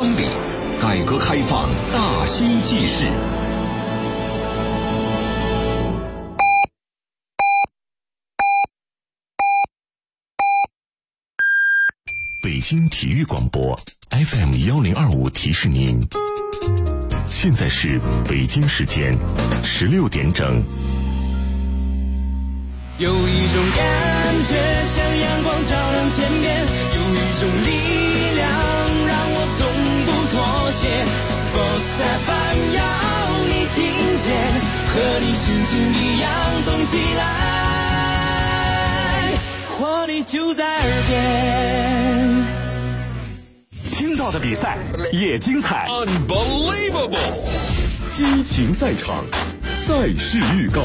方里，改革开放大新纪事。 北京体育广播 FM1025 提示您，现在是北京时间16点整。 有一种感觉像阳光照亮天边，有一种力量让我从不妥协。Sports FM 要你听见，和你心情一样动起来，活力就在耳边。 听到的比赛也精彩 ，Unbelievable！ 激情赛场，赛事预告。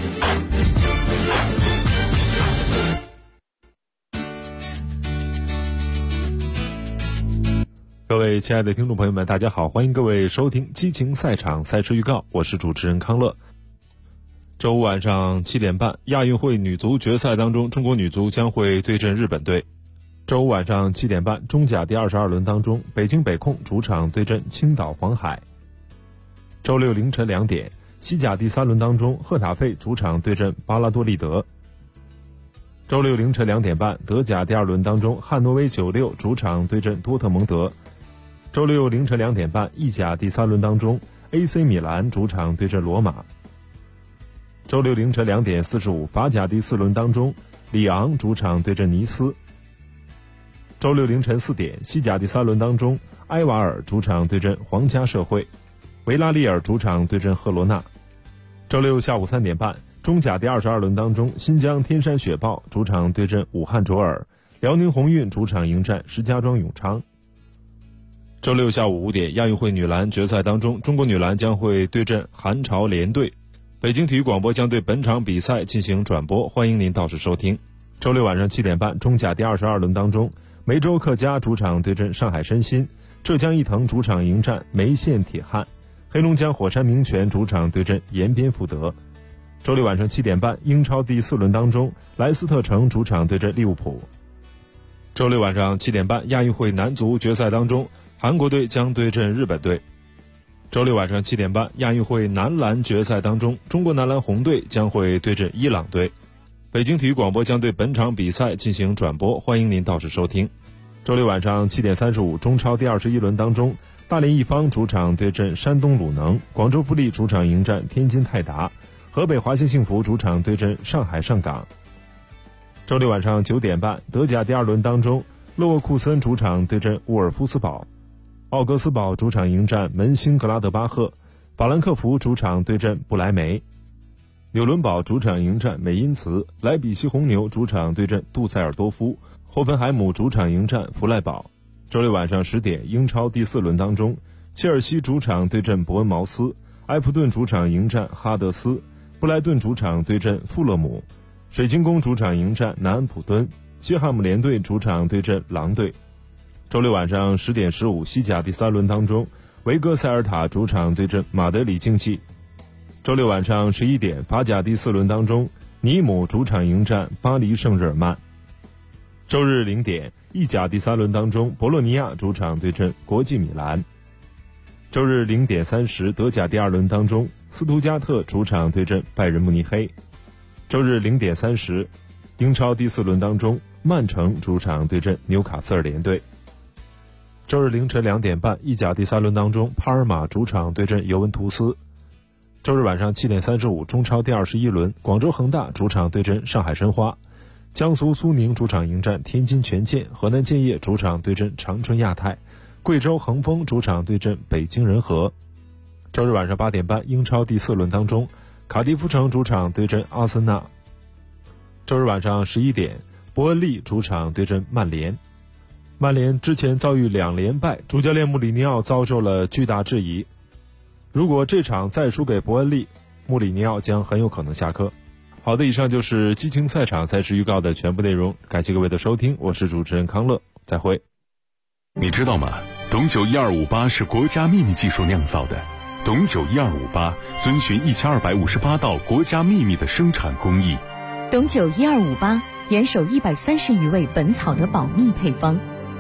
各位亲爱的听众朋友们，大家好，欢迎各位收听激情赛场赛事预告，我是主持人康乐。周五晚上7点半，亚运会女足决赛当中，中国女足将会对阵日本队。周五晚上7点半，中甲第22轮当中，北京北控主场对阵青岛黄海。周六凌晨2点，西甲第3轮当中，赫塔费主场对阵巴拉多利德。周六凌晨2点半，德甲第2轮当中，汉诺威96主场对阵多特蒙德。周六凌晨2点半，意甲第3轮当中 AC 米兰主场对阵罗马。周六凌晨2点45，法甲第4轮当中，里昂主场对阵尼斯。周六凌晨4点，西甲第3轮当中，埃瓦尔主场对阵皇家社会，维拉利尔主场对阵赫罗纳。周六下午3点半，中甲第22轮当中，新疆天山雪豹主场对阵武汉卓尔，辽宁宏运主场迎战石家庄永昌。周六下午5点，亚运会女篮决赛当中，中国女篮将会对阵韩朝联队。北京体育广播将对本场比赛进行转播，欢迎您到时收听。周六晚上7点半，中甲第22轮当中，梅州客家主场对阵上海申鑫，浙江毅腾主场迎战梅县铁汉，黑龙江火山名泉主场对阵延边富德。周六晚上7点半，英超第4轮当中，莱斯特城主场对阵利物浦。周六晚上7点半，亚运会男足决赛当中，韩国队将对阵日本队。周六晚上7点半，亚运会男篮决赛当中，中国男篮红队将会对阵伊朗队。北京体育广播将对本场比赛进行转播，欢迎您到时收听。周六晚上7点35，中超第21轮当中，大连一方主场对阵山东鲁能，广州富力主场迎战天津泰达，河北华夏幸福主场对阵上海上港。周六晚上9点半，德甲第2轮当中，勒沃库森主场对阵沃尔夫斯堡，奥格斯堡主场迎战门兴格拉德巴赫，法兰克福主场对阵不莱梅，纽伦堡主场迎战美因茨，莱比锡红牛主场对阵杜塞尔多夫，霍芬海姆主场迎战弗赖堡。周六晚上10点，英超第4轮当中，切尔西主场对阵伯恩茅斯，埃弗顿主场迎战哈德斯，布莱顿主场对阵富勒姆，水晶宫主场迎战南安普敦，西汉姆联队主场对阵狼队。周六晚上10点15，西甲第3轮当中，维戈塞尔塔主场对阵马德里竞技。周六晚上11点，法甲第4轮当中，尼姆主场迎战巴黎圣日耳曼。周日0点，意甲第3轮当中，博洛尼亚主场对阵国际米兰。周日0点30，德甲第2轮当中，斯图加特主场对阵拜仁慕尼黑。周日0点30，英超第4轮当中，曼城主场对阵纽卡斯尔联队。周日凌晨2点半，意甲第3轮当中，帕尔马主场对阵尤文图斯。周日晚上7点35，中超第21轮，广州恒大主场对阵上海申花，江苏苏宁主场迎战天津权健，河南建业主场对阵长春亚泰，贵州恒丰主场对阵北京人和。周日晚上8点半，英超第4轮当中，卡迪夫城主场对阵阿森纳。周日晚上11点，伯恩利主场对阵曼联。曼联之前遭遇2连败，主教练穆里尼奥遭受了巨大质疑。如果这场再输给伯恩利，穆里尼奥将很有可能下课。好的，以上就是激情赛场赛事预告的全部内容，感谢各位的收听，我是主持人康乐，再会。 你知道吗？董酒1258是国家秘密技术酿造的，董酒1258遵循1258道国家秘密的生产工艺。 董酒1258严守130余味本草的保密配方。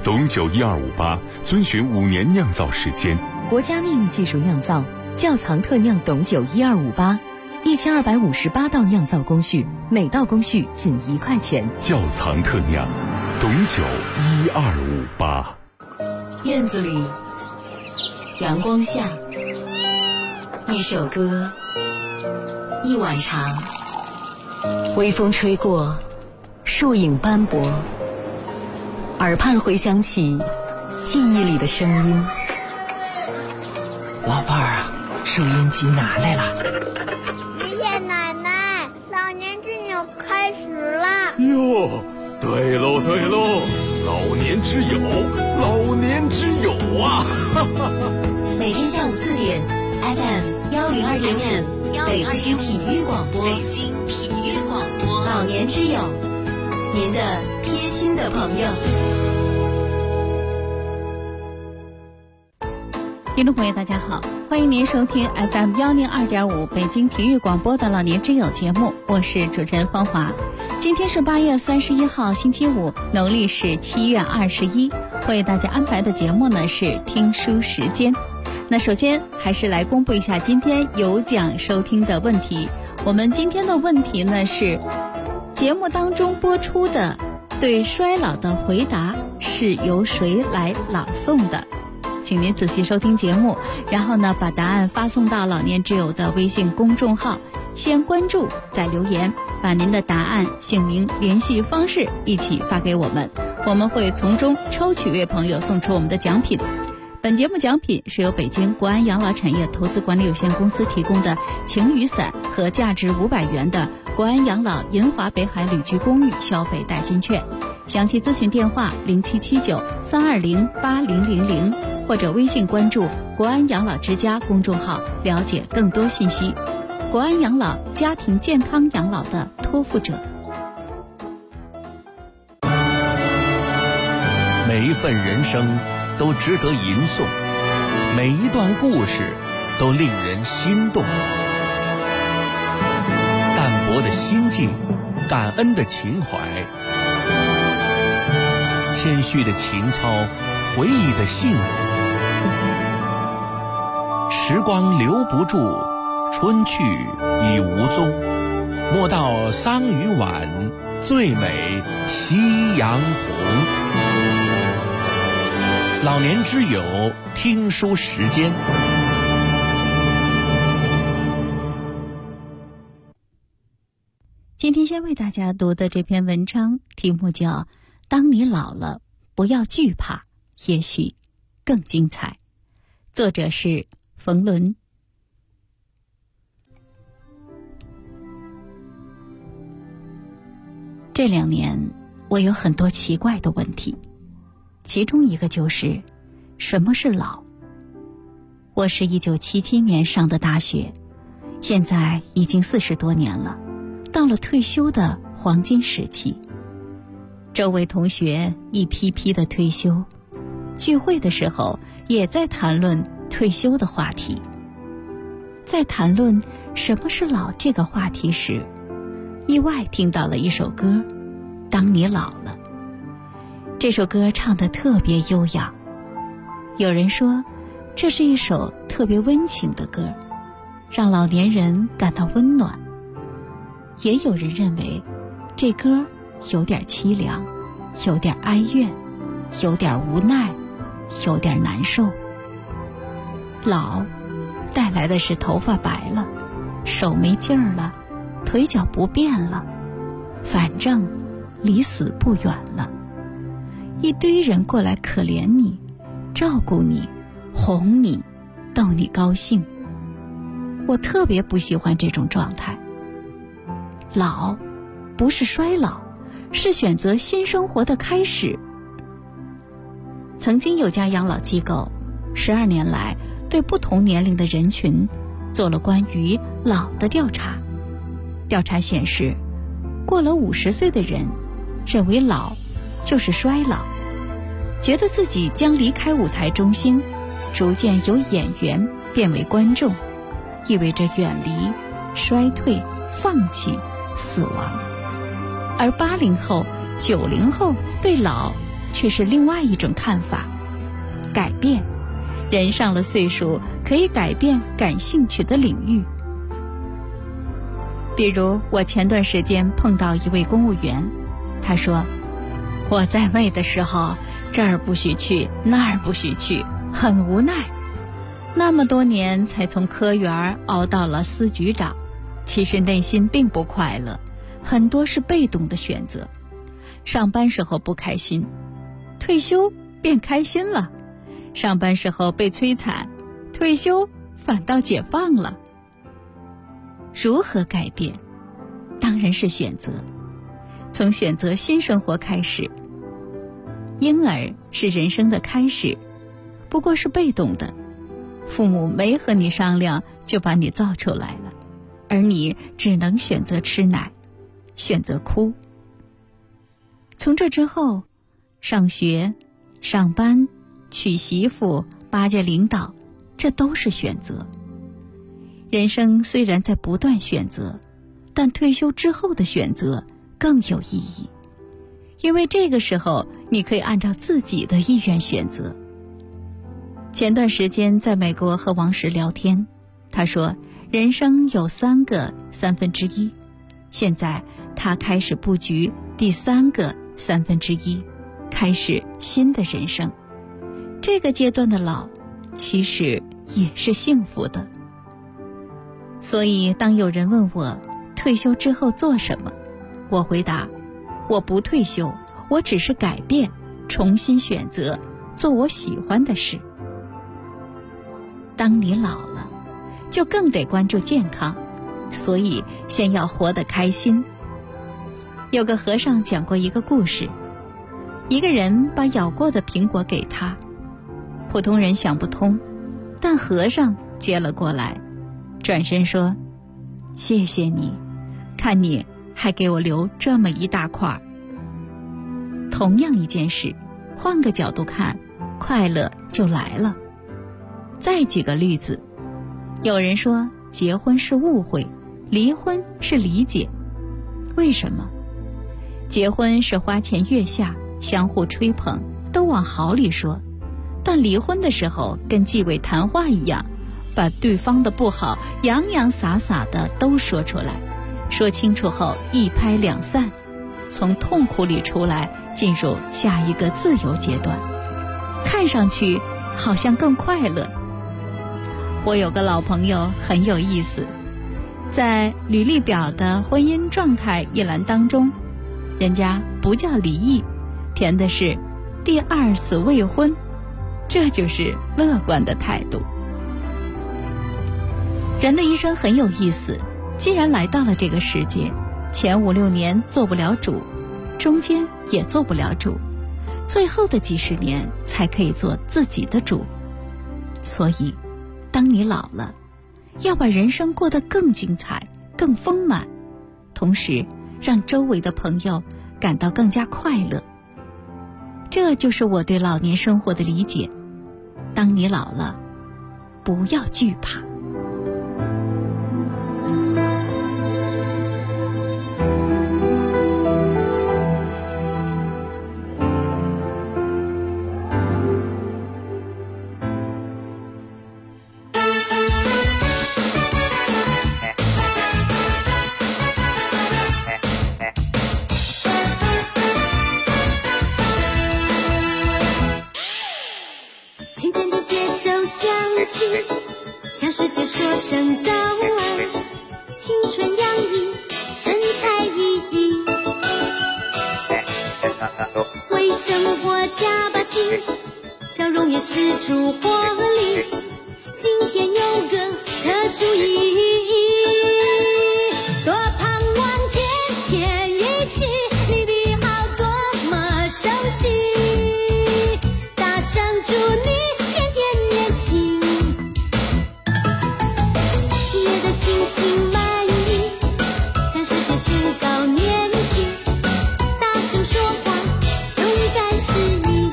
董酒12585，遵循5年酿造时间。 国家秘密技术酿造，窖藏特酿董酒12581，1258道酿造工序，每道工序仅1块钱。 窖藏特酿，董酒12585。 院子里，阳光下，一首歌，一碗茶，微风吹过，树影斑驳，耳畔回响起记忆里的声音。 老伴儿啊，收音机拿来了。 爷爷奶奶，老年之友开始了。 哟，对喽对喽，老年之友，老年之友啊！ 每天下午4点 ，FM 102.5，北京体育广播，北京体育广播，老年之友，您的贴心的朋友。 听众朋友大家好，欢迎您收听 FM 102.5北京体育广播的老年之友节目，我是主持人芳华。今天是8月31号星期五，农历是7月21，为大家安排的节目呢是听书时间。那首先还是来公布一下今天有奖收听的问题。我们今天的问题呢是节目当中播出的对衰老的回答是由谁来朗诵的，请您仔细收听节目，然后呢把答案发送到老年之友的微信公众号，先关注再留言，把您的答案、姓名、联系方式一起发给我们，我们会从中抽取位朋友送出我们的奖品。本节目奖品是由北京国安养老产业投资管理有限公司提供的晴雨伞和价值500元的国安养老银华北海旅居公寓消费代金券。详细咨询电话0779-320-8000，或者微信关注国安养老之家公众号了解更多信息。国安养老，家庭健康养老的托付者。 每一份人生都值得吟诵，每一段故事都令人心动。淡泊的心境，感恩的情怀，谦虚的情操，回忆的幸福。时光留不住，春去已无踪，莫道桑榆晚，最美夕阳红。老年之友听书时间。 今天先为大家读的这篇文章题目叫《当你老了，不要惧怕，也许更精彩》，作者是冯仑。这2年我有很多奇怪的问题，其中一个就是什么是老。我是1977年上的大学，现在已经40多年了，到了退休的黄金时期。周围同学一批批的退休，聚会的时候也在谈论退休的话题。在谈论什么是老这个话题时，意外听到了一首歌《当你老了》。这首歌唱得特别悠扬，有人说这是一首特别温情的歌，让老年人感到温暖。也有人认为这歌有点凄凉，有点哀怨，有点无奈，有点难受。老带来的是头发白了，手没劲儿了，腿脚不便了，反正离死不远了。一堆人过来可怜你，照顾你，哄你，逗你高兴。我特别不喜欢这种状态。老不是衰老，是选择新生活的开始。曾经有家养老机构12年来对不同年龄的人群做了关于老的调查。调查显示，过了50岁的人认为老就是衰老，觉得自己将离开舞台中心，逐渐由演员变为观众，意味着远离、衰退、放弃、死亡。而80后、90后对老却是另外一种看法。改变，人上了岁数可以改变感兴趣的领域。比如我前段时间碰到一位公务员，他说，我在位的时候这儿不许去那儿不许去，很无奈，那么多年才从科员熬到了司局长，其实内心并不快乐，很多是被动的选择。上班时候不开心，退休变开心了，上班时候被摧残，退休反倒解放了。如何改变？当然是选择，从选择新生活开始。婴儿是人生的开始，不过是被动的，父母没和你商量就把你造出来了，而你只能选择吃奶，选择哭。从这之后，上学、上班、娶媳妇、巴结领导，这都是选择。人生虽然在不断选择，但退休之后的选择更有意义，因为这个时候你可以按照自己的意愿选择。前段时间在美国和王石聊天，他说人生有3个1/3，现在他开始布局第3个1/3，开始新的人生。这个阶段的老其实也是幸福的。所以当有人问我退休之后做什么，我回答，我不退休，我只是改变，重新选择，做我喜欢的事。当你老了，就更得关注健康，所以先要活得开心。有个和尚讲过一个故事，一个人把咬过的苹果给他，普通人想不通，但和尚接了过来，转身说，谢谢你，看你还给我留这么一大块。同样一件事，换个角度看，快乐就来了。再举个例子，有人说结婚是误会，离婚是理解。为什么？结婚是花前月下，相互吹捧，都往好里说，但离婚的时候跟纪委谈话一样，把对方的不好洋洋洒洒的都说出来，说清楚后一拍两散，从痛苦里出来，进入下一个自由阶段，看上去好像更快乐。我有个老朋友很有意思，在履历表的婚姻状态一栏当中，人家不叫离异，填的是第2次未婚，这就是乐观的态度。人的一生很有意思，既然来到了这个世界，前5、6年做不了主，中间也做不了主，最后的几十年才可以做自己的主。所以当你老了，要把人生过得更精彩，更丰满，同时让周围的朋友感到更加快乐。这就是我对老年生活的理解。当你老了，不要惧怕。 向世界说声早安，青春洋溢，神采奕奕，为生活加把劲，笑容也是出活力。今天有个特殊意义，多盼望天天一起，你的好多么熟悉，大声祝你天天年轻。心情满意，向世界宣告年轻，大声说话，勇敢是你，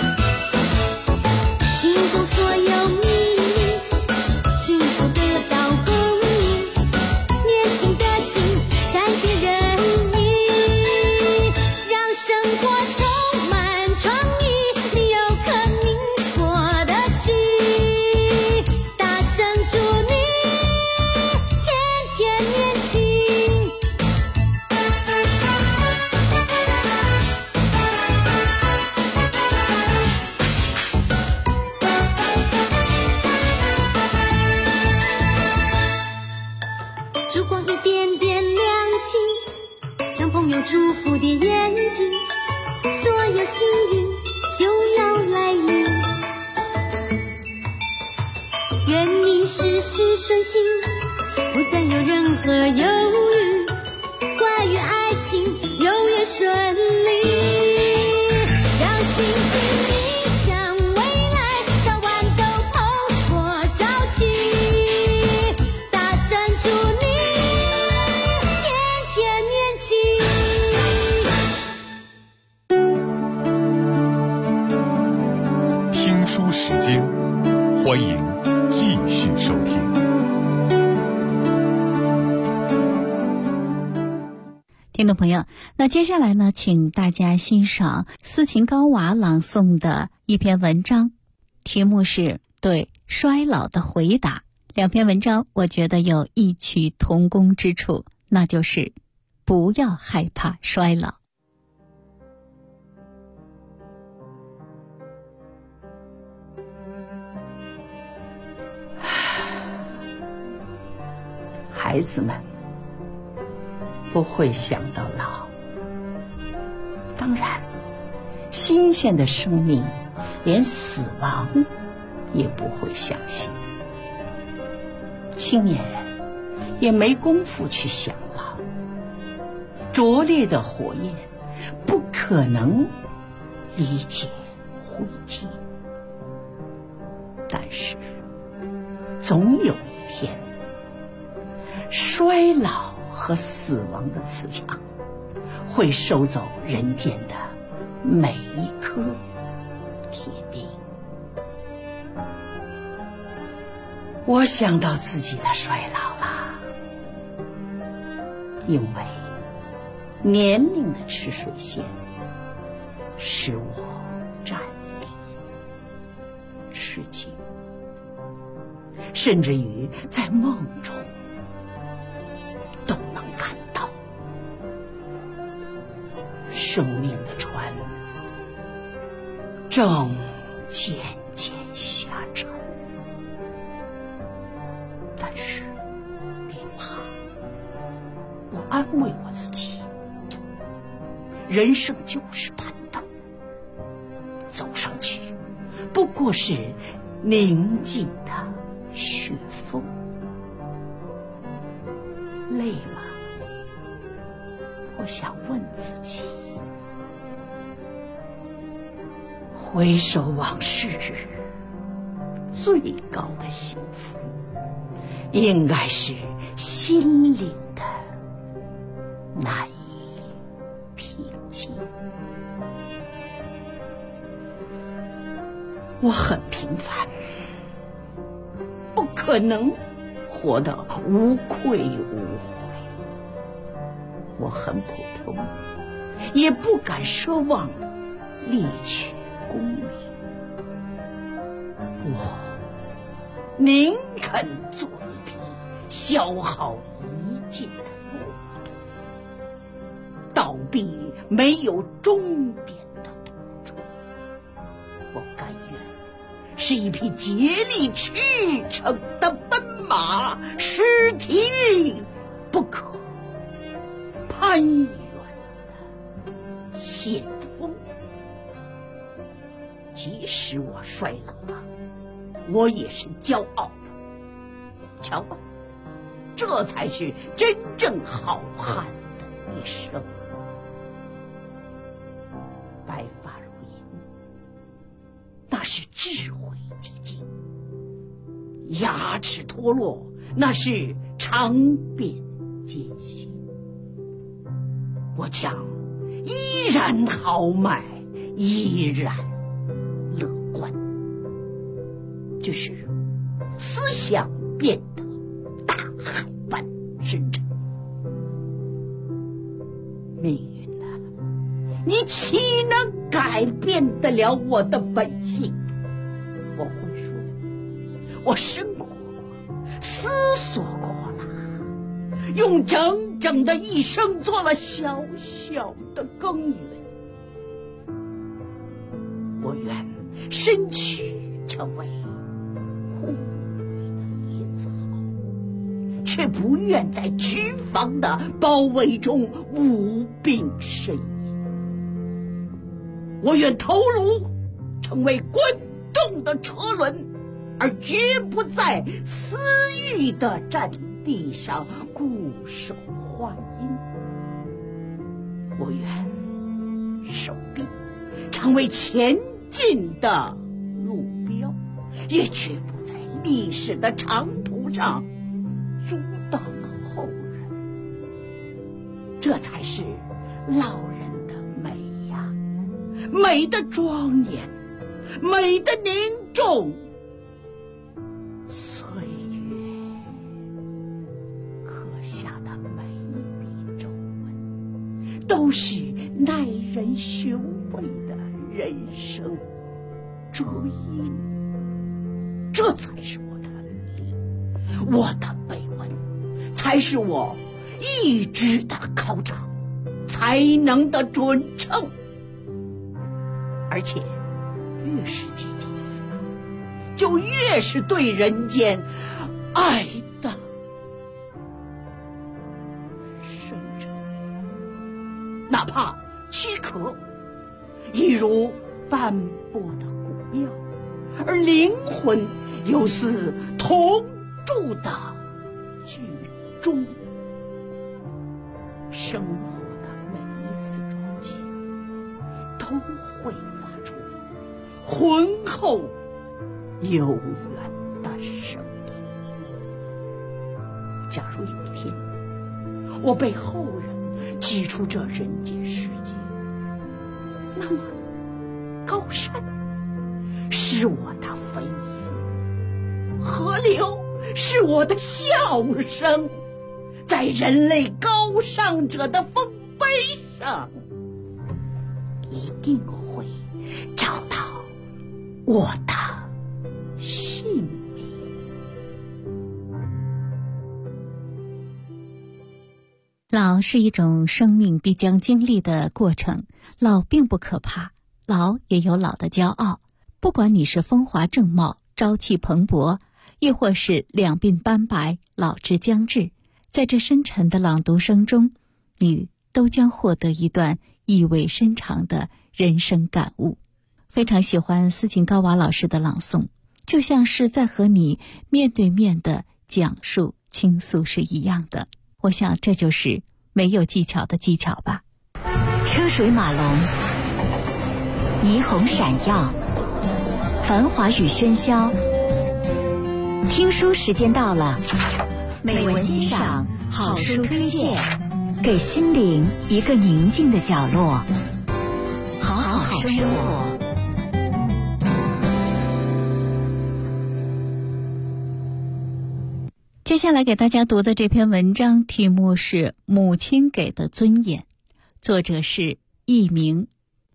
心中所有秘密，幸福得到愿你事事顺心，不再有任何犹豫，关于爱情永远顺利，让心情逆向未来，早晚都蓬勃朝气，大声祝你天天年轻。听书时间，欢迎继续收听。 听众朋友，那接下来呢，请大家欣赏斯琴高娃朗诵的一篇文章，题目是对衰老的回答。两篇文章我觉得有异曲同工之处，那就是不要害怕衰老。 孩子们不会想到老，当然，新鲜的生命连死亡也不会相信。青年人也没工夫去想老，灼烈的火焰不可能理解灰烬，但是总有一天，衰老和死亡的磁场会收走人间的每一颗铁钉。我想到自己的衰老了，因为年龄的赤水线使我站立吃惊，甚至于在梦中都能看到生命的船正渐渐下沉。但是别怕，我安慰我自己，人生就是攀登，走上去不过是宁静的雪峰。累吗？我想问自己。回首往事，最高的幸福应该是心灵的难以平静。我很平凡，不可能活得无愧无悔。我很普通，也不敢奢望力取功名。我宁肯做一匹消耗一尽的骆驼，倒闭没有终点的赌注。我甘愿是一匹竭力驰骋的奔马，失蹄不可攀援的险峰。即使我衰老了，我也是骄傲的。瞧吧，这才是真正好汉的一生。白发如银，那是智慧结晶；牙齿脱落，那是尝遍艰辛。我将依然豪迈，依然乐观，只是思想变得大海般深沉。命运啊，你岂能改变得了我的本性？我会说，我生活过，思索过了，用整整的一生做了小小的耕耘。我愿身躯成为枯萎的野草，却不愿在脂肪的包围中无病呻吟。我愿头颅成为滚动的车轮， 而绝不在私欲的战地上固守花荫。我愿手臂成为前进的路标，也绝不在历史的长途上阻挡后人。这才是老人的美呀，美的庄严，美的凝重。岁月刻下的每一笔皱纹，都是耐人寻味的人生折印。这才是我的力，我的碑文才是我意志的考场，才能的准称。而且越是接近死亡，就越是对人间爱的深沉，哪怕躯壳一如斑驳的古庙，而灵魂又似铜铸的剧终。生活的每一次撞击都会发出浑厚悠远的声音。假如有一天我被后人挤出这人间世界，那么高山是我的飞檐，河流是我的笑声，在人类高尚者的丰碑上，一定会找到我的姓名。 老是一种生命必将经历的过程，老并不可怕，老也有老的骄傲。不管你是风华正茂、朝气蓬勃，亦或是两鬓斑白、老之将至，在这深沉的朗读声中，你都将获得一段意味深长的人生感悟。非常喜欢斯琴高娃老师的朗诵，就像是在和你面对面的讲述倾诉是一样的。我想这就是没有技巧的技巧吧。 车水马龙，霓虹闪耀，繁华与喧嚣。听书时间到了，美文欣赏，好书推荐，给心灵一个宁静的角落，好好生活。 接下来给大家读的这篇文章题目是《母亲给的尊严》，作者是佚名。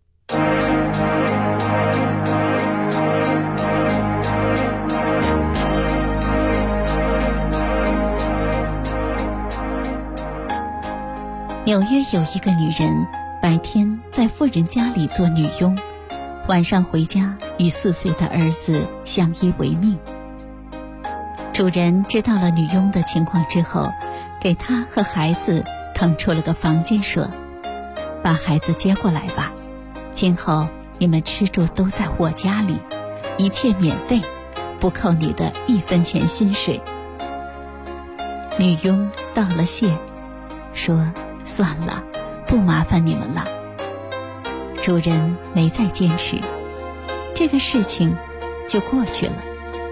纽约有一个女人，白天在富人家里做女佣，晚上回家与4岁的儿子相依为命。主人知道了女佣的情况之后，给她和孩子腾出了个房间，说：把孩子接过来吧，今后你们吃住都在我家里，一切免费，不扣你的1分钱薪水。女佣道了谢，说：算了，不麻烦你们了。主人没再坚持，这个事情就过去了。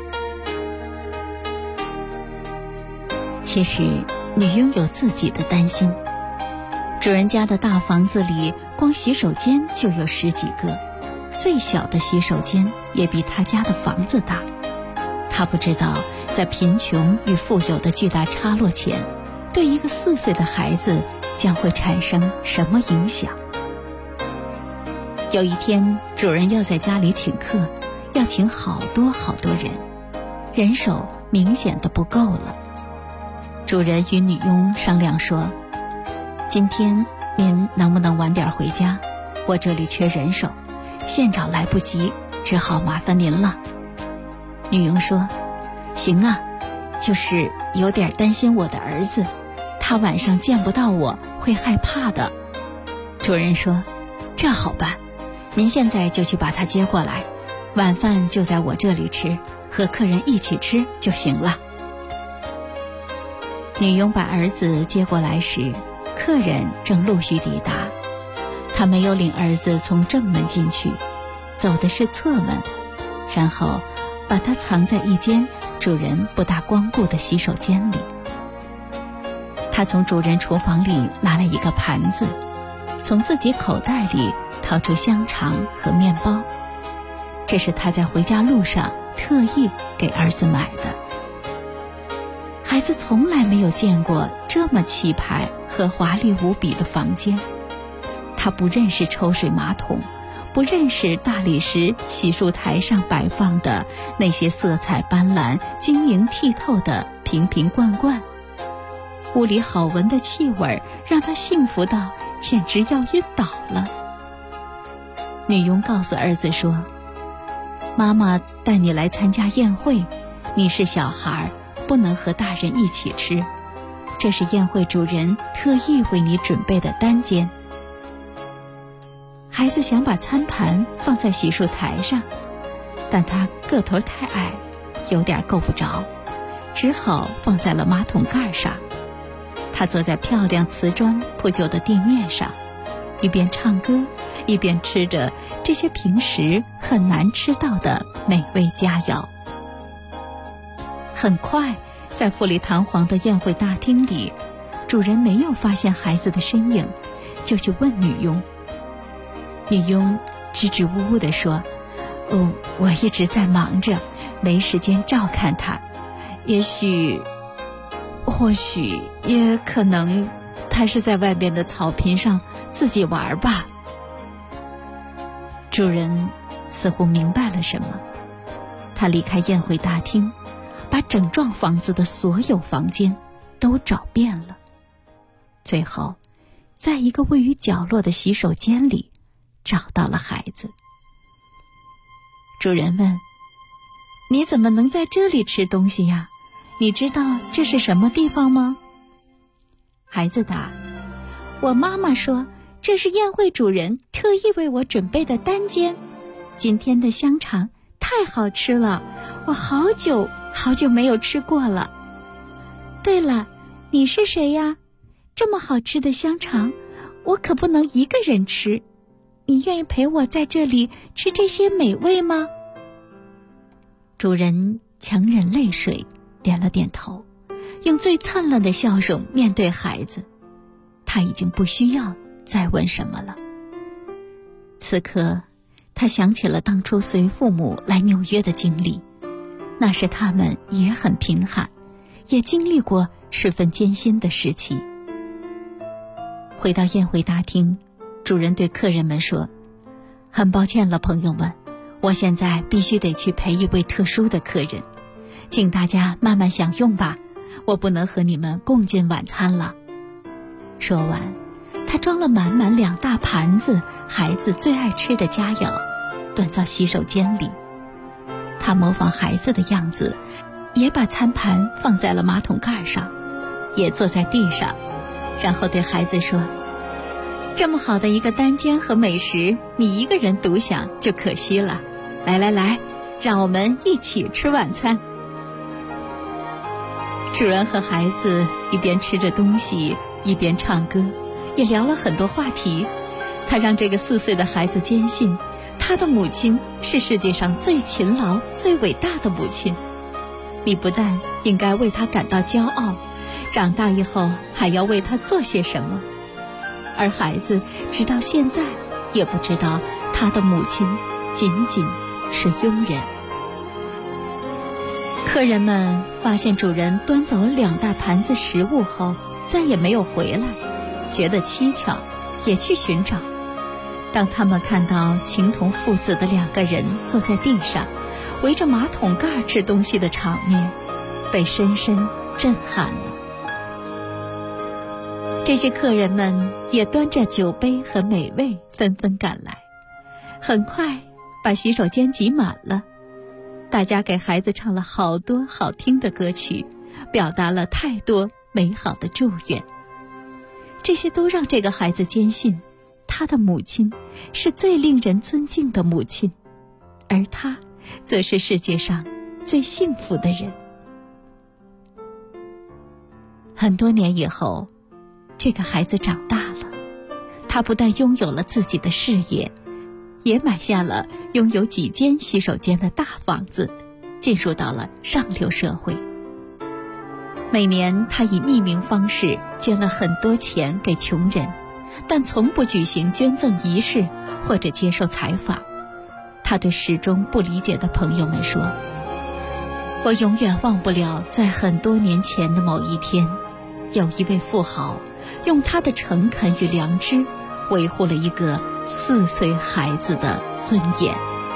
其实女佣有自己的担心，主人家的大房子里光洗手间就有10几个，最小的洗手间也比她家的房子大。她不知道在贫穷与富有的巨大差落前，对一个4岁的孩子将会产生什么影响。有一天，主人要在家里请客，要请好多好多人，人手明显的不够了。主人与女佣商量说：今天您能不能晚点回家？我这里缺人手，现找来不及，只好麻烦您了。女佣说：行啊，就是有点担心我的儿子，他晚上见不到我会害怕的。主人说：这好办，您现在就去把他接过来，晚饭就在我这里吃， 和客人一起吃就行了。女佣把儿子接过来时，客人正陆续抵达。她没有领儿子从正门进去，走的是侧门，然后把他藏在一间主人不大光顾的洗手间里。他从主人厨房里拿了一个盘子，从自己口袋里掏出香肠和面包，这是他在回家路上特意给儿子买的。孩子从来没有见过这么气派和华丽无比的房间，他不认识抽水马桶，不认识大理石洗漱台上摆放的那些色彩斑斓、晶莹剔透的瓶瓶罐罐。屋里好闻的气味让他幸福到简直要晕倒了。女佣告诉儿子说，妈妈带你来参加宴会，你是小孩，不能和大人一起吃，这是宴会主人特意为你准备的单间。孩子想把餐盘放在洗漱台上，但他个头太矮，有点够不着，只好放在了马桶盖上。他坐在漂亮瓷砖铺就的地面上，一边唱歌，一边吃着这些平时很难吃到的美味佳肴。很快，在富丽堂皇的宴会大厅里，主人没有发现孩子的身影，就去问女佣。女佣支支吾吾地说，我一直在忙着，没时间照看他，或许也可能他是在外边的草坪上自己玩吧。主人似乎明白了什么，他离开宴会大厅，把整幢房子的所有房间都找遍了，最后在一个位于角落的洗手间里找到了孩子。主人问，你怎么能在这里吃东西呀？你知道这是什么地方吗？孩子答，我妈妈说这是宴会主人特意为我准备的单间，今天的香肠太好吃了，我好久没有吃过了。对了，你是谁呀？这么好吃的香肠，我可不能一个人吃，你愿意陪我在这里吃这些美味吗？主人强忍泪水点了点头，用最灿烂的笑容面对孩子，他已经不需要再问什么了。此刻他想起了当初随父母来纽约的经历，那时他们也很贫寒，也经历过十分艰辛的时期。回到宴会大厅，主人对客人们说，很抱歉了朋友们，我现在必须得去陪一位特殊的客人，请大家慢慢享用吧，我不能和你们共进晚餐了。说完，他装了满满2大盘子孩子最爱吃的佳肴，端到洗手间里。他模仿孩子的样子，也把餐盘放在了马桶盖上，也坐在地上，然后对孩子说，这么好的一个单间和美食，你一个人独享就可惜了，来，让我们一起吃晚餐。主人和孩子一边吃着东西，一边唱歌，也聊了很多话题。他让这个4岁的孩子坚信，他的母亲是世界上最勤劳、最伟大的母亲。你不但应该为他感到骄傲，长大以后还要为他做些什么。而孩子直到现在也不知道，他的母亲仅仅是佣人。客人们发现主人端走2大盘子食物后再也没有回来，觉得蹊跷，也去寻找。当他们看到情同父子的2个人坐在地上围着马桶盖吃东西的场面，被深深震撼了。这些客人们也端着酒杯和美味纷纷赶来，很快把洗手间挤满了。大家给孩子唱了好多好听的歌曲，表达了太多美好的祝愿。这些都让这个孩子坚信，他的母亲是最令人尊敬的母亲，而他则是世界上最幸福的人。很多年以后，这个孩子长大了，他不但拥有了自己的事业，也买下了拥有几间洗手间的大房子，进入到了上流社会。每年他以匿名方式捐了很多钱给穷人，但从不举行捐赠仪式或者接受采访。他对始终不理解的朋友们说，我永远忘不了在很多年前的某一天，有一位富豪用他的诚恳与良知维护了一个4岁孩子的尊严。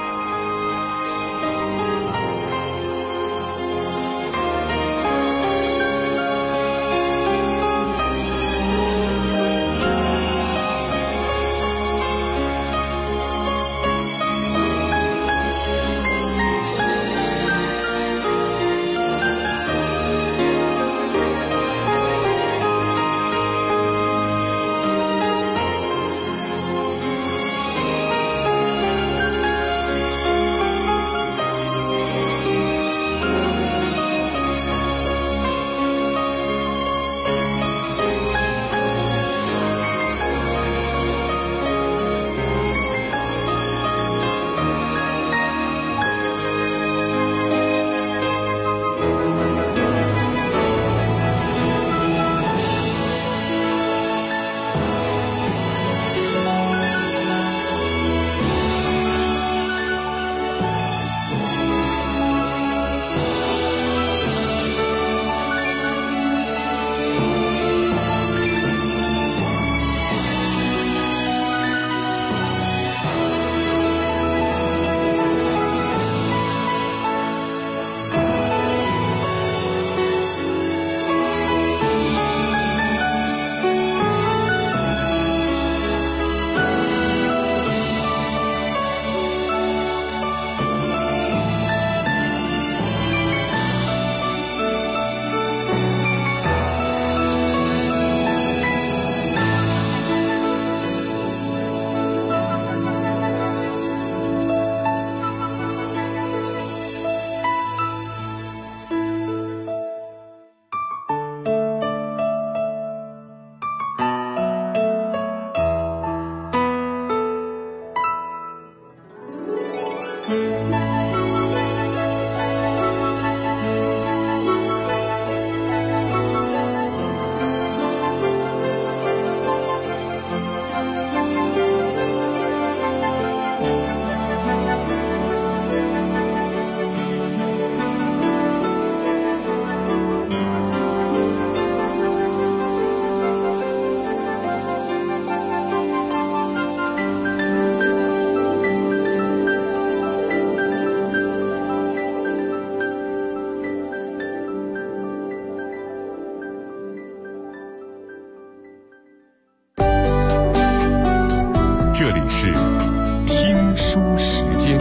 这里是听书时间。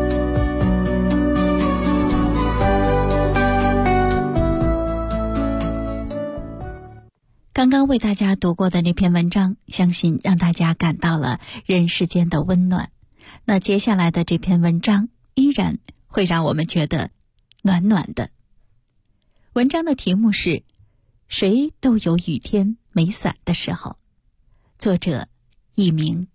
刚刚为大家读过的那篇文章，相信让大家感到了人世间的温暖。那接下来的这篇文章依然会让我们觉得暖暖的。文章的题目是谁都有雨天没伞的时候，作者佚名。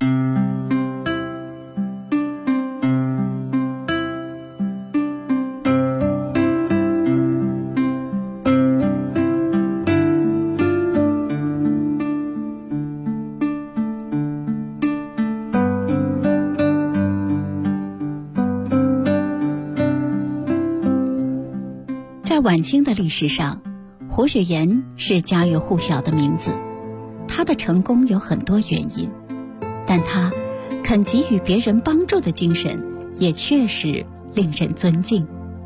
在晚清的历史上，胡雪岩是家喻户晓的名字。他的成功有很多原因，但他肯给予别人帮助的精神也确实令人尊敬。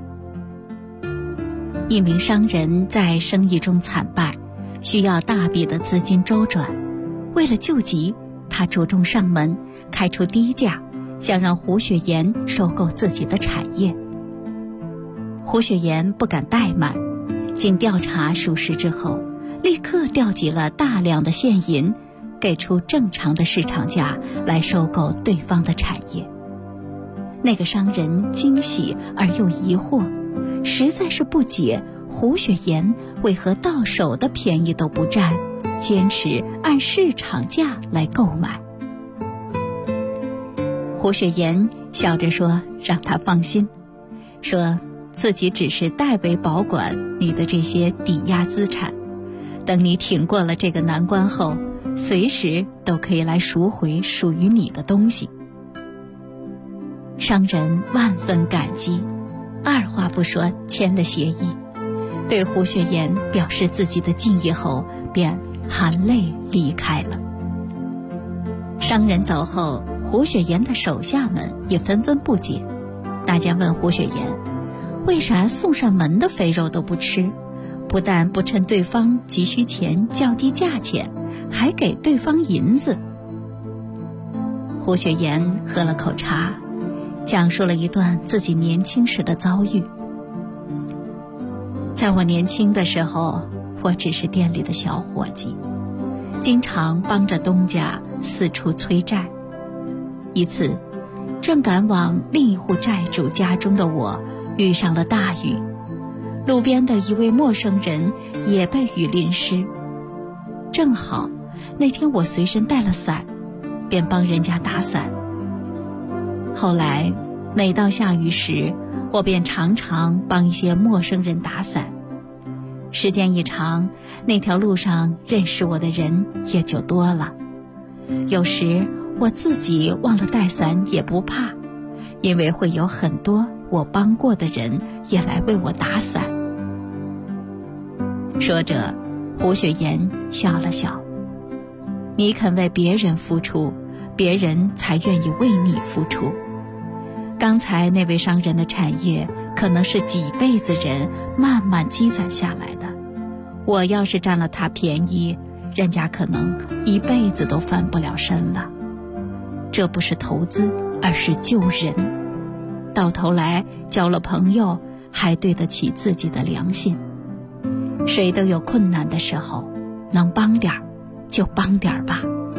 一名商人在生意中惨败，需要大笔的资金周转，为了救急，他主动上门，开出低价，想让胡雪岩收购自己的产业。胡雪岩不敢怠慢，经调查属实之后，立刻调集了大量的现银，给出正常的市场价来收购对方的产业。那个商人惊喜而又疑惑， 实在是不解胡雪岩为何到手的便宜都不占，坚持按市场价来购买。胡雪岩笑着说让他放心，说自己只是代为保管你的这些抵押资产，等你挺过了这个难关后，随时都可以来赎回属于你的东西。商人万分感激，二话不说签了协议，对胡雪岩表示自己的敬意后，便含泪离开了。商人走后，胡雪岩的手下们也纷纷不解，大家问胡雪岩，为啥送上门的肥肉都不吃？不但不趁对方急需钱较低价钱，还给对方银子。胡雪岩喝了口茶，讲述了一段自己年轻时的遭遇。在我年轻的时候，我只是店里的小伙计，经常帮着东家四处催债。一次，正赶往另一户债主家中的我，遇上了大雨，路边的一位陌生人也被雨淋湿。正好那天我随身带了伞，便帮人家打伞。后来每到下雨时，我便常常帮一些陌生人打伞。时间一长，那条路上认识我的人也就多了。有时我自己忘了带伞也不怕，因为会有很多我帮过的人也来为我打伞。说着，胡雪岩笑了笑，你肯为别人付出，别人才愿意为你付出。刚才那位商人的产业可能是几辈子人慢慢积攒下来的，我要是占了他便宜，人家可能一辈子都翻不了身了。这不是投资，而是救人，到头来交了朋友还对得起自己的良心。谁都有困难的时候，能帮点儿就帮点儿吧。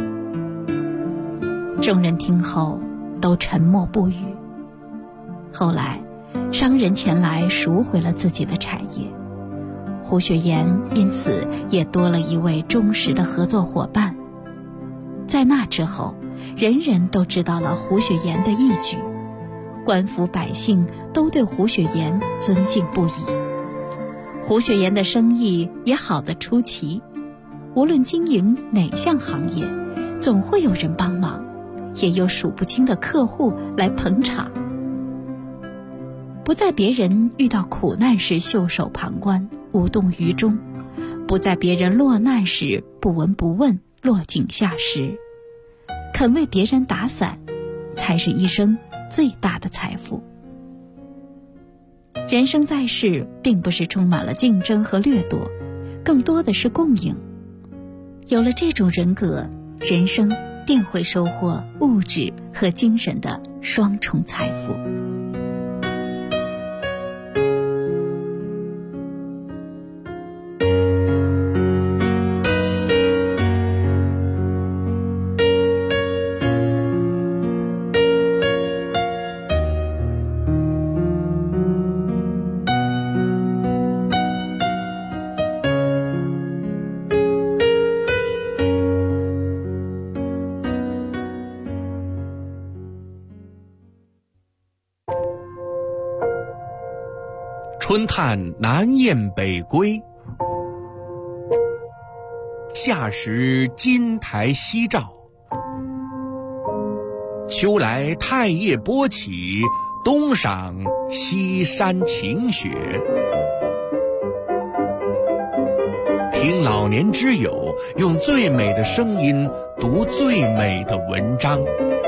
众人听后都沉默不语。后来商人前来赎回了自己的产业，胡雪岩因此也多了一位忠实的合作伙伴。在那之后，人人都知道了胡雪岩的义举，官府百姓都对胡雪岩尊敬不已。胡雪岩的生意也好得出奇，无论经营哪项行业，总会有人帮忙，也有数不清的客户来捧场。不在别人遇到苦难时袖手旁观无动于衷，不在别人落难时不闻不问落井下石，肯为别人打伞，才是一生最大的财富。人生在世，并不是充满了竞争和掠夺，更多的是共赢。有了这种人格，人生定会收获物质和精神的双重财富。 春探南雁北归，夏时金台夕照，秋来太液波起，冬赏西山晴雪。听老年之友用最美的声音读最美的文章。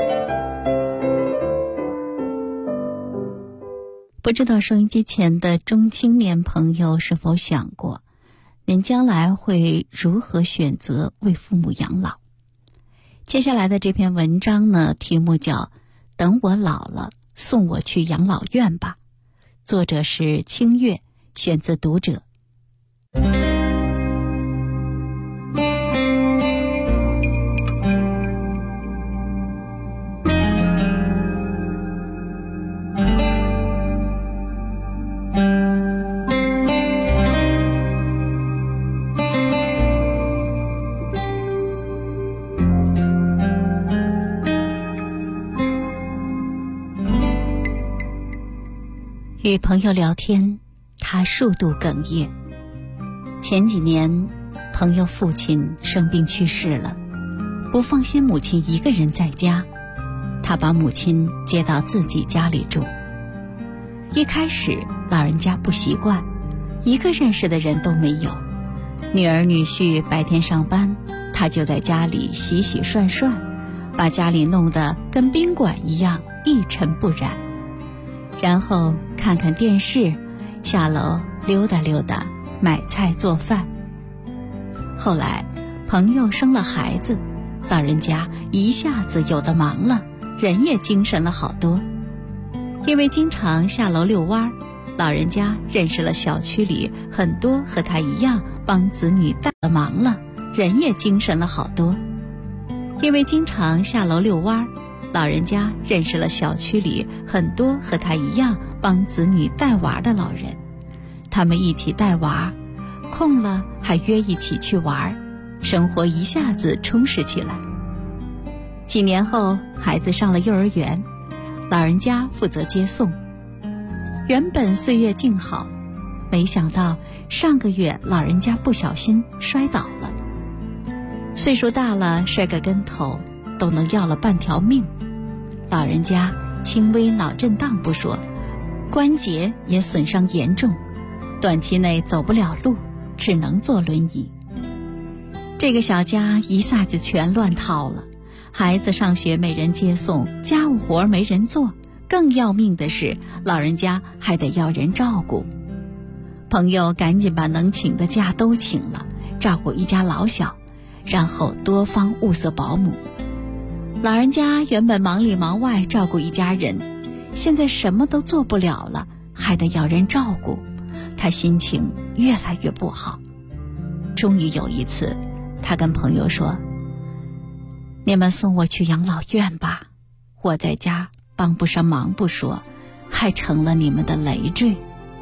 不知道收音机前的中青年朋友是否想过，您将来会如何选择为父母养老？接下来的这篇文章呢，题目叫《等我老了，送我去养老院吧》，作者是清月，选自《读者》。 与朋友聊天，他数度哽咽。前几年，朋友父亲生病去世了，不放心母亲一个人在家，他把母亲接到自己家里住。一开始，老人家不习惯，一个认识的人都没有。女儿女婿白天上班，他就在家里洗洗涮涮，把家里弄得跟宾馆一样一尘不染。然后看看电视，下楼溜达溜达，买菜做饭。后来朋友生了孩子，老人家一下子有的忙了，人也精神了好多。因为经常下楼遛弯，老人家认识了小区里很多和他一样帮子女带了忙了，人也精神了好多。因为经常下楼遛弯，老人家认识了小区里很多和他一样帮子女带娃的老人，他们一起带娃，空了还约一起去玩，生活一下子充实起来。几年后，孩子上了幼儿园，老人家负责接送。原本岁月静好，没想到上个月老人家不小心摔倒了。岁数大了，摔个跟头都能要了半条命。老人家轻微脑震荡不说，关节也损伤严重，短期内走不了路，只能坐轮椅。这个小家一下子全乱套了，孩子上学没人接送，家务活没人做，更要命的是老人家还得要人照顾。朋友赶紧把能请的假都请了，照顾一家老小，然后多方物色保姆。老人家原本忙里忙外照顾一家人，现在什么都做不了了，还得要人照顾，他心情越来越不好。终于有一次，他跟朋友说：“你们送我去养老院吧，我在家帮不上忙不说，还成了你们的累赘。”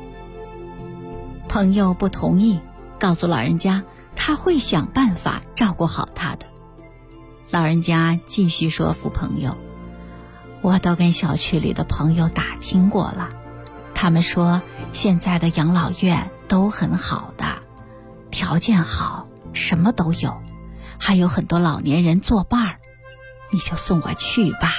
朋友不同意，告诉老人家他会想办法照顾好他的。老人家继续说服朋友：“我都跟小区里的朋友打听过了，他们说现在的养老院都很好的，条件好，什么都有，还有很多老年人作伴儿，你就送我去吧。”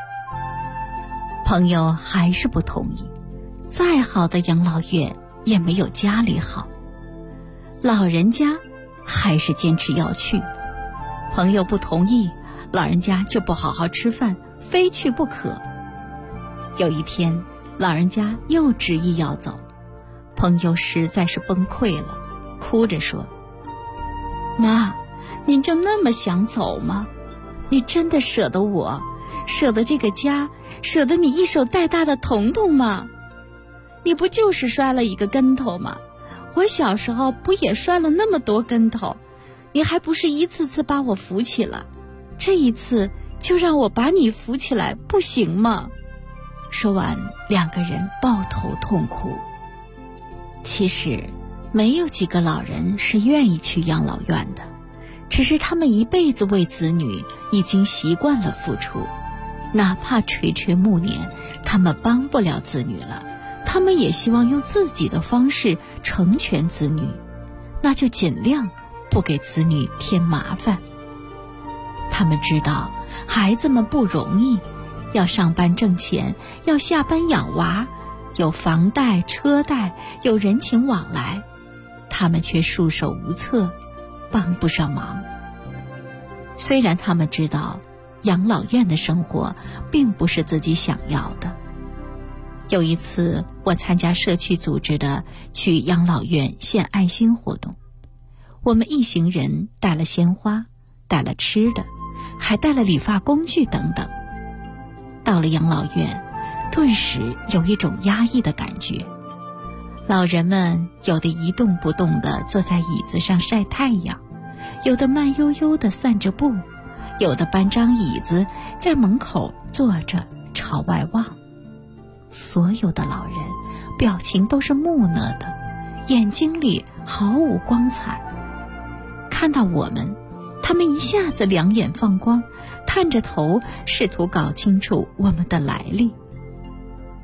朋友还是不同意，再好的养老院也没有家里好。老人家还是坚持要去，朋友不同意，老人家就不好好吃饭，非去不可。有一天，老人家又执意要走，朋友实在是崩溃了，哭着说：“妈，您就那么想走吗？你真的舍得我，舍得这个家，舍得你一手带大的彤彤吗？你不就是摔了一个跟头吗？我小时候不也摔了那么多跟头，你还不是一次次把我扶起了，这一次就让我把你扶起来，不行吗？”说完，两个人抱头痛哭。其实没有几个老人是愿意去养老院的，只是他们一辈子为子女已经习惯了付出，哪怕垂垂暮年，他们帮不了子女了，他们也希望用自己的方式成全子女，那就尽量不给子女添麻烦。他们知道孩子们不容易，要上班挣钱，要下班养娃，有房贷车贷，有人情往来，他们却束手无策，帮不上忙。虽然他们知道养老院的生活并不是自己想要的。有一次，我参加社区组织的去养老院献爱心活动，我们一行人带了鲜花，带了吃的，还带了理发工具等等。到了养老院，顿时有一种压抑的感觉。老人们有的一动不动地坐在椅子上晒太阳，有的慢悠悠地散着步，有的搬张椅子在门口坐着朝外望。所有的老人表情都是木讷的，眼睛里毫无光彩。看到我们，他们一下子两眼放光，探着头试图搞清楚我们的来历。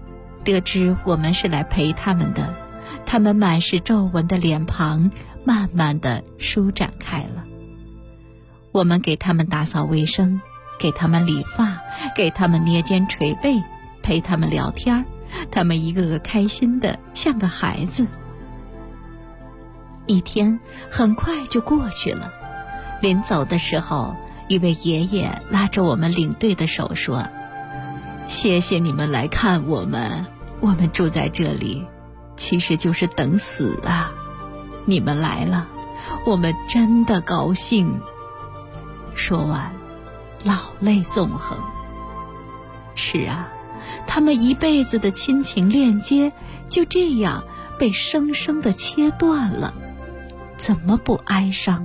得知我们是来陪他们的，他们满是皱纹的脸庞慢慢地舒展开了。我们给他们打扫卫生，给他们理发，给他们捏肩捶背，陪他们聊天，他们一个个开心的像个孩子。一天很快就过去了，临走的时候，一位爷爷拉着我们领队的手说：谢谢你们来看我们，我们住在这里其实就是等死啊，你们来了，我们真的高兴。说完老泪纵横。是啊，他们一辈子的亲情链接就这样被生生地切断了，怎么不哀伤？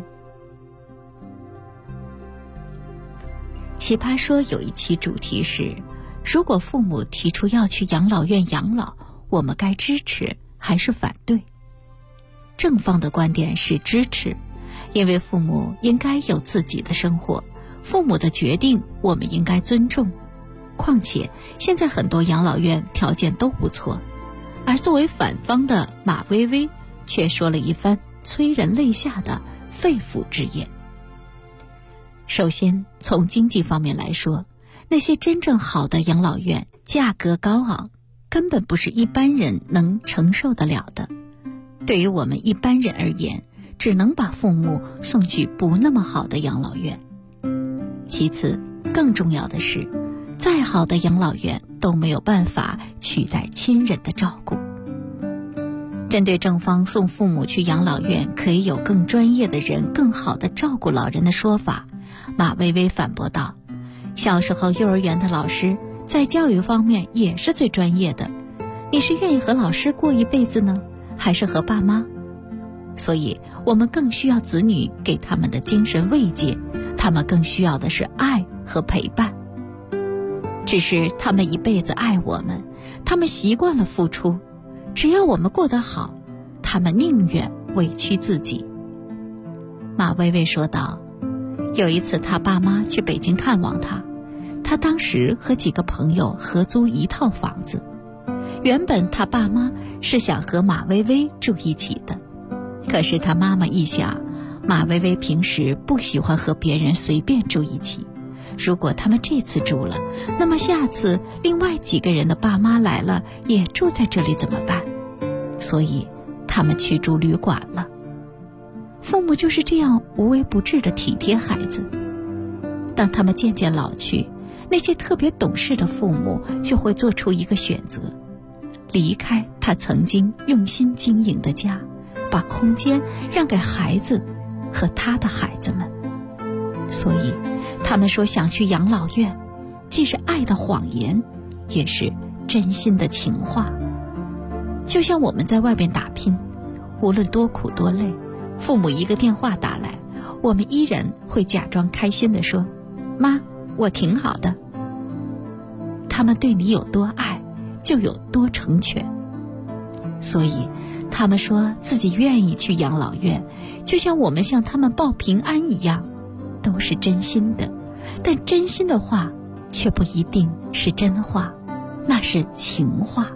奇葩说有一期主题是，如果父母提出要去养老院养老，我们该支持还是反对？正方的观点是支持，因为父母应该有自己的生活，父母的决定我们应该尊重。况且现在很多养老院条件都不错。而作为反方的马薇薇却说了一番催人泪下的肺腑之言。首先，从经济方面来说，那些真正好的养老院价格高昂，根本不是一般人能承受得了的。对于我们一般人而言，只能把父母送去不那么好的养老院。其次，更重要的是，再好的养老院都没有办法取代亲人的照顾。针对正方送父母去养老院可以有更专业的人更好的照顾老人的说法，马薇薇反驳道：小时候幼儿园的老师在教育方面也是最专业的，你是愿意和老师过一辈子呢，还是和爸妈？所以我们更需要子女给他们的精神慰藉，他们更需要的是爱和陪伴。只是他们一辈子爱我们，他们习惯了付出，只要我们过得好，他们宁愿委屈自己。马薇薇说道，有一次他爸妈去北京看望他，他当时和几个朋友合租一套房子。原本他爸妈是想和马薇薇住一起的，可是他妈妈一想，马薇薇平时不喜欢和别人随便住一起，如果他们这次住了，那么下次另外几个人的爸妈来了也住在这里怎么办？所以他们去住旅馆了。父母就是这样无微不至地体贴孩子。当他们渐渐老去，那些特别懂事的父母就会做出一个选择，离开他曾经用心经营的家，把空间让给孩子和他的孩子们。所以他们说想去养老院，既是爱的谎言，也是真心的情话。就像我们在外边打拼，无论多苦多累，父母一个电话打来，我们依然会假装开心地说，妈，我挺好的。他们对你有多爱，就有多成全。所以他们说自己愿意去养老院，就像我们向他们报平安一样，都是真心的。但真心的话却不一定是真话，那是情话。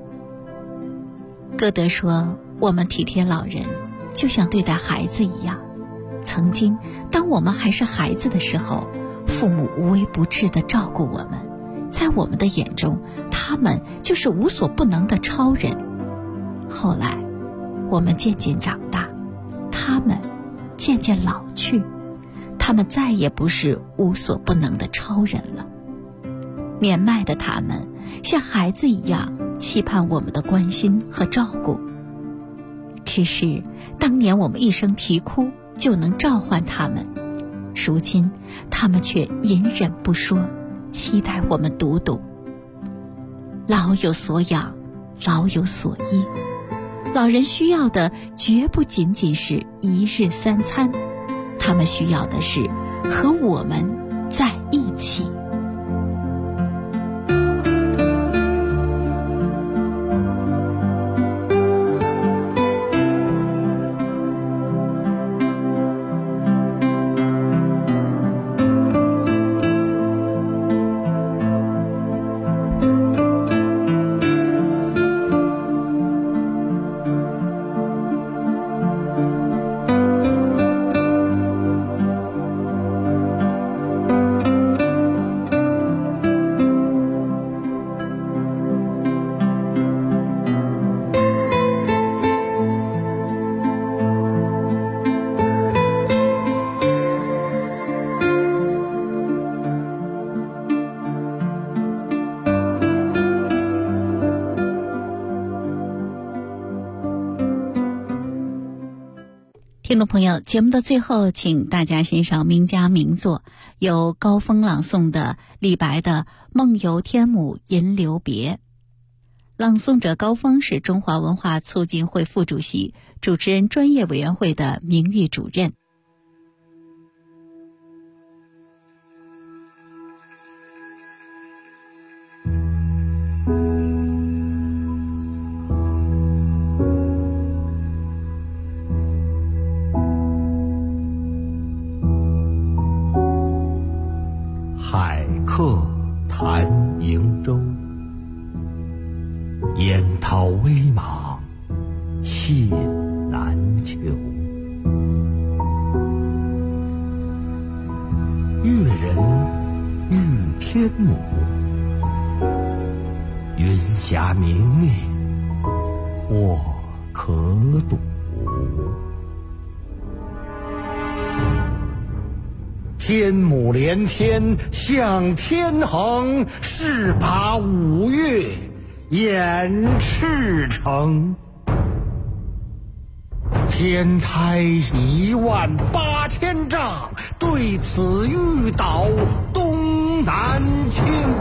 歌德说，我们体贴老人就像对待孩子一样。曾经当我们还是孩子的时候，父母无微不至地照顾我们，在我们的眼中，他们就是无所不能的超人。后来我们渐渐长大，他们渐渐老去，他们再也不是无所不能的超人了。年迈的他们像孩子一样期盼我们的关心和照顾。只是当年我们一声啼哭就能召唤他们，如今他们却隐忍不说，期待我们读读。老有所养，老有所依。老人需要的绝不仅仅是一日三餐，他们需要的是和我们在一起。 听众朋友，节目的最后，请大家欣赏名家名作，由高峰朗诵的李白的《梦游天姥吟留别》。朗诵者高峰是中华文化促进会副主席，主持人专业委员会的名誉主任。 海客谈瀛洲，烟涛微茫沁南丘。越人遇天姥，云霞明灭或可睹。天姥连天向天衡，势拔五岳掩赤城。天台18000丈，对此欲倒东南倾。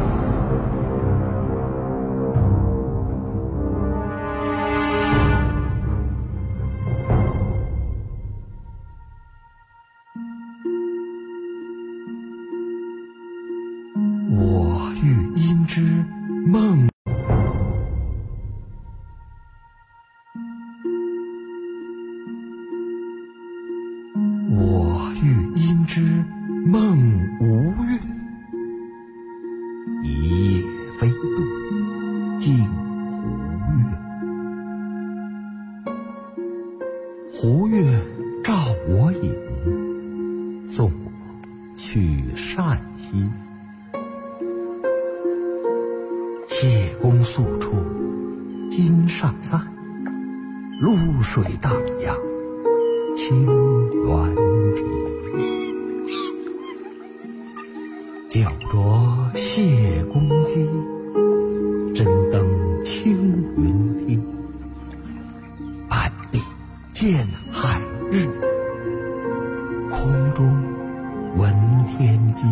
我欲因之梦，我欲因之梦无月，一夜飞渡镜湖月。湖月照我影，送我去单溪。谢公宿处今尚在，渌水荡漾清猿啼。脚着谢公屐，真登青云梯。半壁见海日，空中闻天鸡。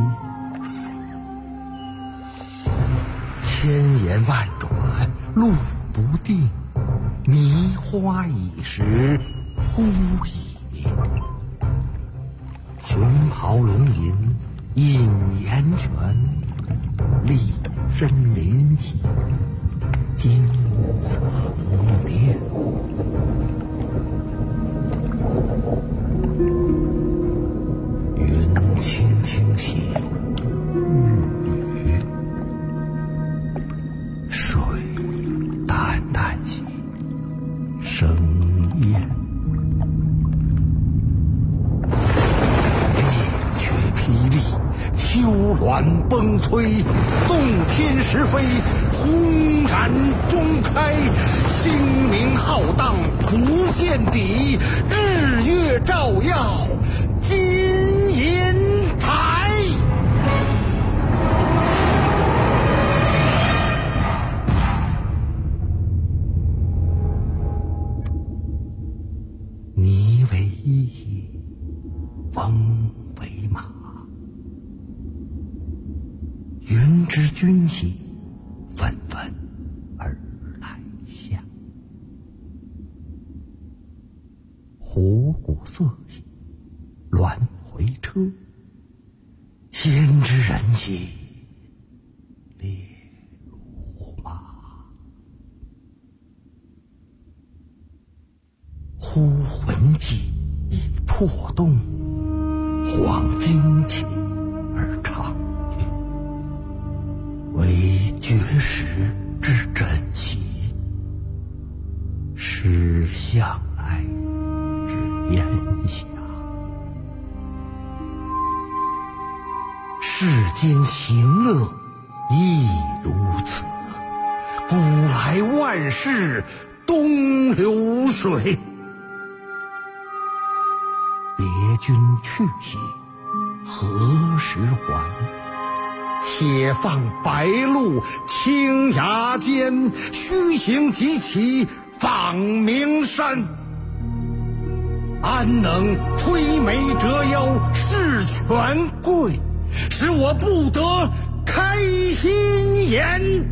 千言万转路不定，迷花已时忽已明。熊咆龙吟引岩泉，立身临溪惊层巅。云轻轻泻玉宇，水淡淡兮生烟。烈曲霹雳，丘峦崩摧，洞天石飞，轰然中开。星明浩荡不见底，日月照耀金银台。泥为翼，风为马，云之君兮纷纷而来下。虎鼓瑟兮鸾回车，先知人兮列如马。忽魂悸已破洞，恍惊起而长乐。惟绝食之珍惜，是向来之烟霞。世间行乐亦如此，古来万事东流水。别君去兮何时还？且放白鹿青崖间，须行即骑访名山。 安能推眉折腰事权贵，使我不得开心颜。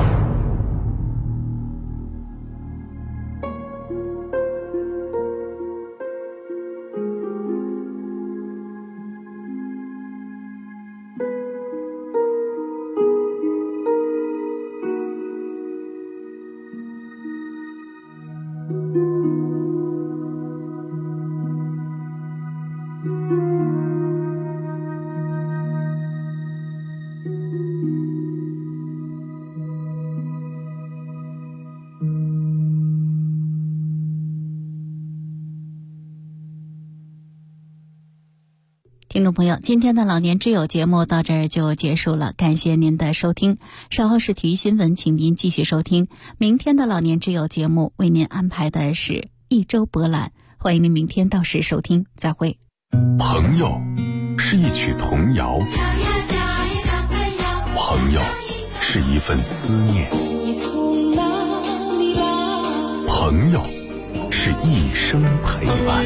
听众朋友，今天的老年之友节目到这儿就结束了，感谢您的收听。稍后是体育新闻，请您继续收听。明天的老年之友节目为您安排的是一周博览，欢迎您明天到时收听，再会。 朋友是一曲童谣，朋友是一份思念，朋友是一生陪伴。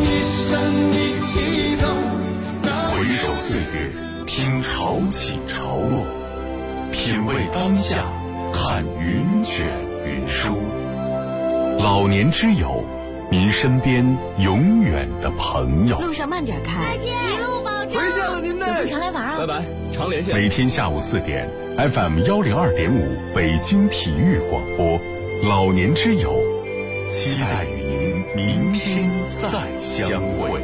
回首岁月，听潮起潮落，品味当下，看云卷云舒。老年之友，您身边永远的朋友。 路上慢点开， 再见，一路保重。 回见了您呢， 常来玩啊！ 拜拜，常连线。 每天下午4点 ，FM 102.5北京体育广播，老年之友，期待与您明天再相会。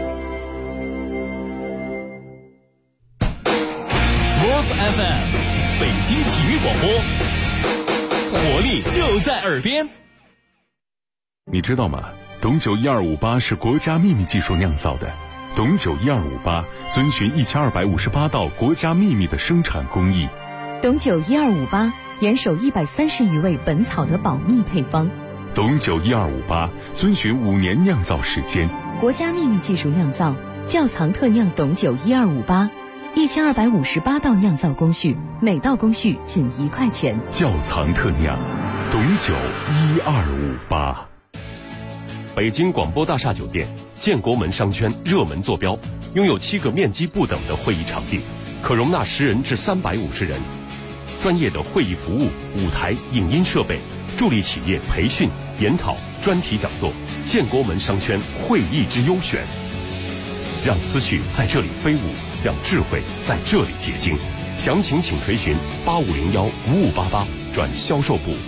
FM 北京体育广播，活力就在耳边。 你知道吗？董酒1258是国家秘密技术酿造的。董酒1258遵循1258道国家秘密的生产工艺。 董酒1258严守130余味本草的保密配方。 董酒1258遵循5年酿造时间。 国家秘密技术酿造，窖藏特酿董酒1258，1258道酿造工序，每道工序仅1块钱。 窖藏特酿，董酒1258。 北京广播大厦酒店建国门商圈热门坐标，拥有7个面积不等的会议场地，可容纳10人至350人。专业的会议服务、舞台、影音设备，助力企业培训、研讨、专题讲座。建国门商圈会议之优选，让思绪在这里飞舞，让智慧在这里结晶。详情请垂询8501-5588转销售部。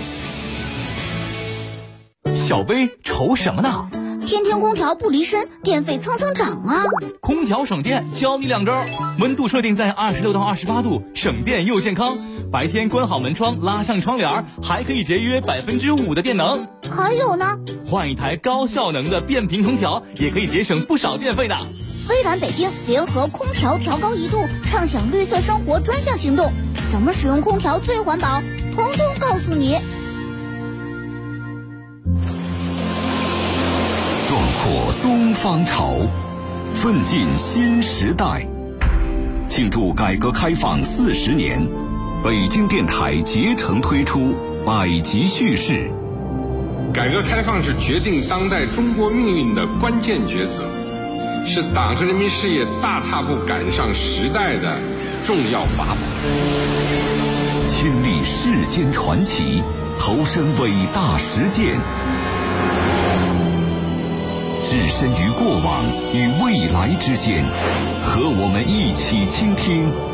小薇愁什么呢？ 天天空调不离身，电费蹭蹭涨啊！ 空调省电，教你2招：温度设定在26到28度，省电又健康；白天关好门窗，拉上窗帘，还可以节约5%的电能。 还有呢， 换一台高效能的变频空调，也可以节省不少电费的。 微软北京联合空调调高1度，畅享绿色生活专项行动，怎么使用空调最环保，通通告诉你。 壮阔东方潮，奋进新时代。庆祝改革开放40年，北京电台竭诚推出百集叙事。 改革开放是决定当代中国命运的关键抉择，是党和人民事业大踏步赶上时代的重要法宝。 亲历世间传奇，投身伟大实践，置身于过往与未来之间，和我们一起倾听